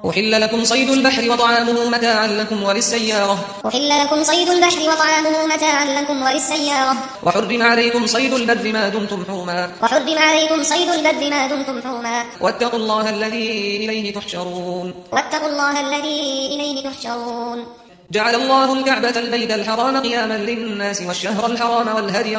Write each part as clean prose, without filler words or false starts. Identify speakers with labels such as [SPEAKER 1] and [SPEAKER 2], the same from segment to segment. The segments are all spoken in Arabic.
[SPEAKER 1] أحل لكم صيد البحر وطعامه متاعا لكم وللسيارة وحرم عليكم صيد البر ما دمتم حرما واتقوا الله الذي إليه تحشرون جعل الله الكعبة البيت الحرام قياما للناس والشهر الحرام والهدي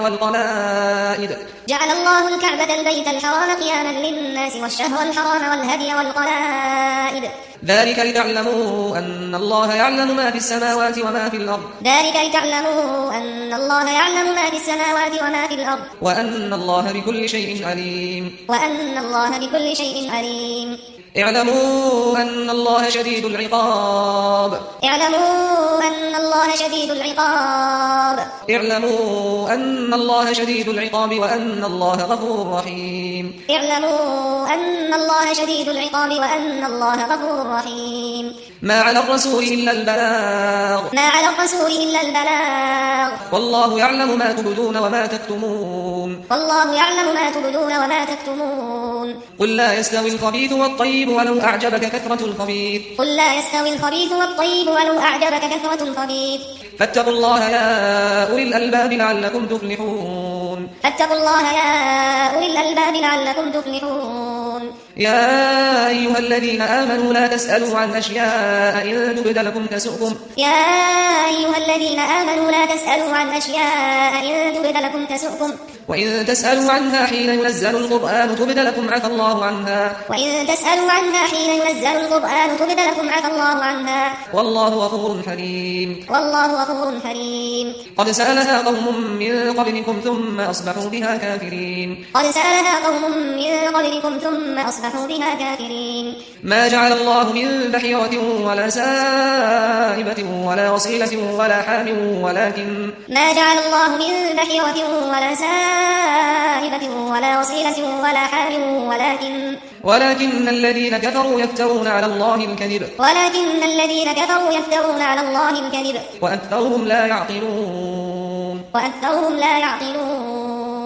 [SPEAKER 1] والقلائد ذلك لتعلموا أن الله يعلم ما في السماوات وما في الأرض وأن الله بكل شيء عليم اعلموا أن الله شديد العقاب وأن الله غفور رحيم ما على الرسول إلا البلاغ والله يعلم ما تبدون وما تكتمون قل لا يستوي الخبيث والطيب ولو أعجبك كثرة الخبيث فاتقوا الله يا أولي الألباب لعلكم تفلحون يا أيها الذين آمنوا لا تسألوا عن أشياء إن تبد لكم تسؤكم وإن تسألوا عنها حين ينزل القرآن تبد لكم عفى الله عنها والله غفور حليم قد سألها قوم من قبلكم ثم أصبحوا بها كافرين ما جعل الله من بحيرة ولا سائبة ولا وصيلة ولا حام ولكن الذين كفروا يفترون على الله الكذب وأكثرهم لا يعقلون